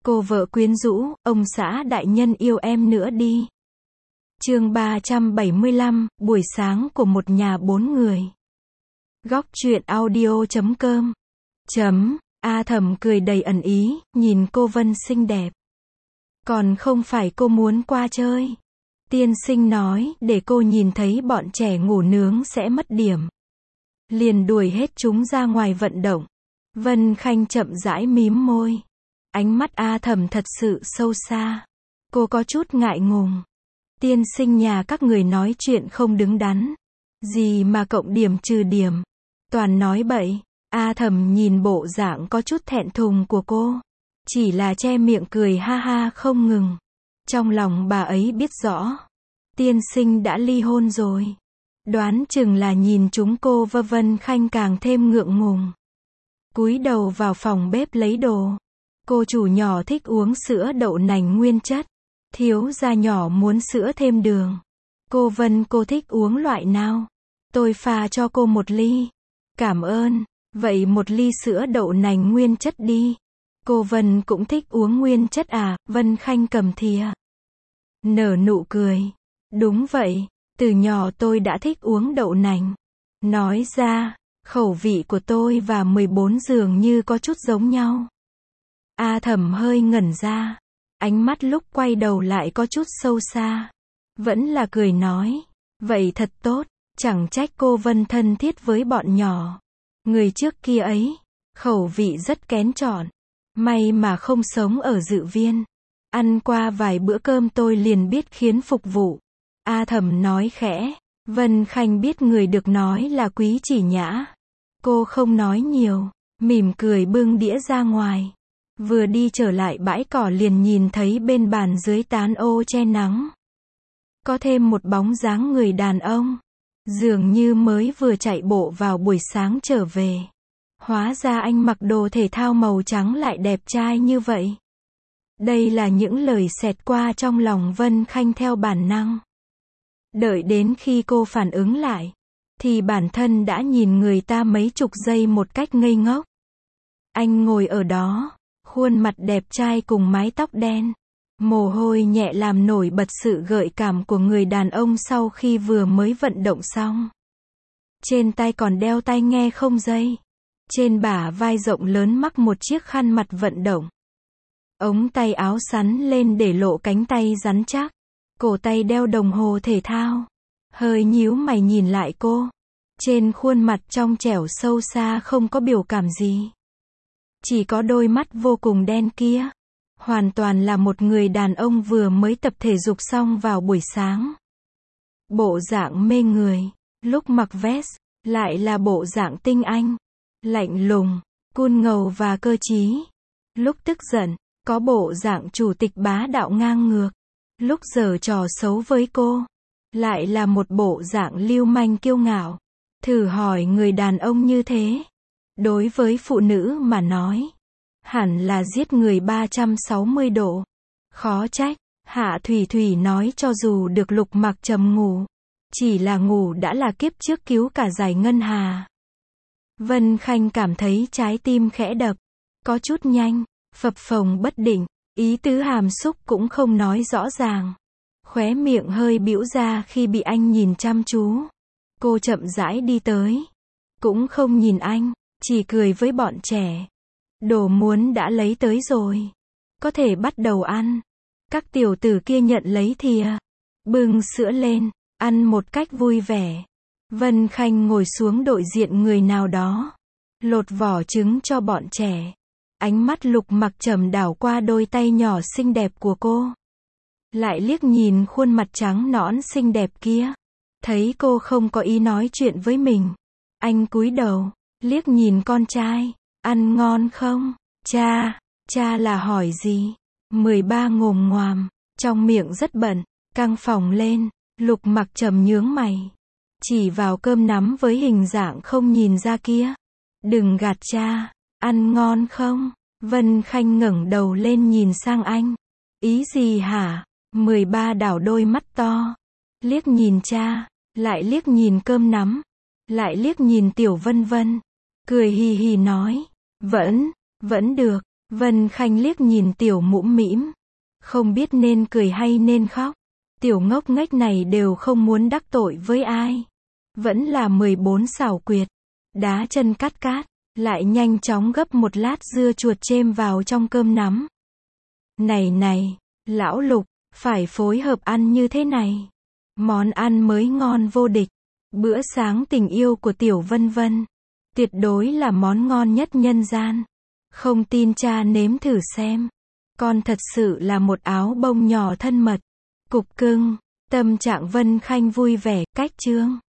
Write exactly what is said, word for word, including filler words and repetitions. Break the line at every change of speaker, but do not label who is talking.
Cô vợ quyến rũ, ông xã đại nhân yêu em nữa đi. Chương ba trăm bảy mươi lăm, buổi sáng của một nhà bốn người. Góc truyện audio chấm com. Chấm, A Thẩm cười đầy ẩn ý, nhìn cô Vân xinh đẹp. Còn không phải cô muốn qua chơi. Tiên sinh nói, để cô nhìn thấy bọn trẻ ngủ nướng sẽ mất điểm. Liền đuổi hết chúng ra ngoài vận động. Vân Khanh chậm rãi mím môi. Ánh mắt A Thẩm thật sự sâu xa. Cô có chút ngại ngùng. Tiên sinh nhà các người nói chuyện không đứng đắn. Gì mà cộng điểm trừ điểm. Toàn nói bậy. A Thẩm nhìn bộ dạng có chút thẹn thùng của cô. Chỉ là che miệng cười ha ha không ngừng. Trong lòng bà ấy biết rõ. Tiên sinh đã ly hôn rồi. Đoán chừng là nhìn chúng cô và Vân Khanh càng thêm ngượng ngùng. Cúi đầu vào phòng bếp lấy đồ. Cô chủ nhỏ thích uống sữa đậu nành nguyên chất. Thiếu gia nhỏ muốn sữa thêm đường. Cô Vân cô thích uống loại nào? Tôi pha cho cô một ly. Cảm ơn. Vậy một ly sữa đậu nành nguyên chất đi. Cô Vân cũng thích uống nguyên chất à? Vân Khanh cầm thìa. Nở nụ cười. Đúng vậy. Từ nhỏ tôi đã thích uống đậu nành. Nói ra, khẩu vị của tôi và mười bốn dường như có chút giống nhau. A Thẩm hơi ngẩn ra. Ánh mắt lúc quay đầu lại có chút sâu xa. Vẫn là cười nói. Vậy thật tốt. Chẳng trách cô Vân thân thiết với bọn nhỏ. Người trước kia ấy. Khẩu vị rất kén chọn. May mà không sống ở Dự Viên. Ăn qua vài bữa cơm tôi liền biết khiến phục vụ. A Thẩm nói khẽ. Vân Khanh biết người được nói là Quý Chỉ Nhã. Cô không nói nhiều. Mỉm cười bưng đĩa ra ngoài. Vừa đi trở lại bãi cỏ liền nhìn thấy bên bàn dưới tán ô che nắng. Có thêm một bóng dáng người đàn ông. Dường như mới vừa chạy bộ vào buổi sáng trở về. Hóa ra anh mặc đồ thể thao màu trắng lại đẹp trai như vậy. Đây là những lời xẹt qua trong lòng Vân Khanh theo bản năng. Đợi đến khi cô phản ứng lại. Thì bản thân đã nhìn người ta mấy chục giây một cách ngây ngốc. Anh ngồi ở đó. Khuôn mặt đẹp trai cùng mái tóc đen. Mồ hôi nhẹ làm nổi bật sự gợi cảm của người đàn ông sau khi vừa mới vận động xong. Trên tay còn đeo tai nghe không dây. Trên bả vai rộng lớn mắc một chiếc khăn mặt vận động. Ống tay áo sắn lên để lộ cánh tay rắn chắc. Cổ tay đeo đồng hồ thể thao. Hơi nhíu mày nhìn lại cô. Trên khuôn mặt trong trẻo sâu xa không có biểu cảm gì. Chỉ có đôi mắt vô cùng đen kia. Hoàn toàn là một người đàn ông vừa mới tập thể dục xong vào buổi sáng. Bộ dạng mê người. Lúc mặc vest, lại là bộ dạng tinh anh. Lạnh lùng, cool ngầu và cơ trí. Lúc tức giận, có bộ dạng chủ tịch bá đạo ngang ngược. Lúc giở trò xấu với cô, lại là một bộ dạng lưu manh kiêu ngạo. Thử hỏi người đàn ông như thế. Đối với phụ nữ mà nói. Hẳn là giết người ba trăm sáu mươi độ. Khó trách. Hạ Thủy Thủy nói cho dù được Lục Mặc Trầm ngủ. Chỉ là ngủ đã là kiếp trước cứu cả Giải Ngân Hà. Vân Khanh cảm thấy trái tim khẽ đập. Có chút nhanh. Phập phồng bất định. Ý tứ hàm xúc cũng không nói rõ ràng. Khóe miệng hơi bĩu ra khi bị anh nhìn chăm chú. Cô chậm rãi đi tới. Cũng không nhìn anh. Chỉ cười với bọn trẻ. Đồ muốn đã lấy tới rồi. Có thể bắt đầu ăn. Các tiểu tử kia nhận lấy thìa. Bưng sữa lên. Ăn một cách vui vẻ. Vân Khanh ngồi xuống đội diện người nào đó. Lột vỏ trứng cho bọn trẻ. Ánh mắt Lục Mặc Trầm đảo qua đôi tay nhỏ xinh đẹp của cô. Lại liếc nhìn khuôn mặt trắng nõn xinh đẹp kia. Thấy cô không có ý nói chuyện với mình. Anh cúi đầu. Liếc nhìn con trai. Ăn ngon không? Cha. Cha là hỏi gì? mười ba ngồm ngoàm. Trong miệng rất bận. Căng phòng lên. Lục Mặc Trầm nhướng mày. Chỉ vào cơm nắm với hình dạng không nhìn ra kia. Đừng gạt cha. Ăn ngon không? Vân Khanh ngẩng đầu lên nhìn sang anh. Ý gì hả? mười ba đảo đôi mắt to. Liếc nhìn cha. Lại liếc nhìn cơm nắm. Lại liếc nhìn Tiểu Vân Vân. Cười hì hì nói. Vẫn, vẫn được. Vân Khanh liếc nhìn tiểu mũm mĩm. Không biết nên cười hay nên khóc. Tiểu ngốc nghếch này đều không muốn đắc tội với ai. Vẫn là mười bốn xảo quyệt. Đá chân cắt cát. Lại nhanh chóng gấp một lát dưa chuột chêm vào trong cơm nắm. Này này, lão Lục, phải phối hợp ăn như thế này. Món ăn mới ngon vô địch. Bữa sáng tình yêu của tiểu Vân Vân. Tuyệt đối là món ngon nhất nhân gian. Không tin cha nếm thử xem. Con thật sự là một áo bông nhỏ thân mật. Cục cưng. Tâm trạng Vân Khanh vui vẻ, cách chương.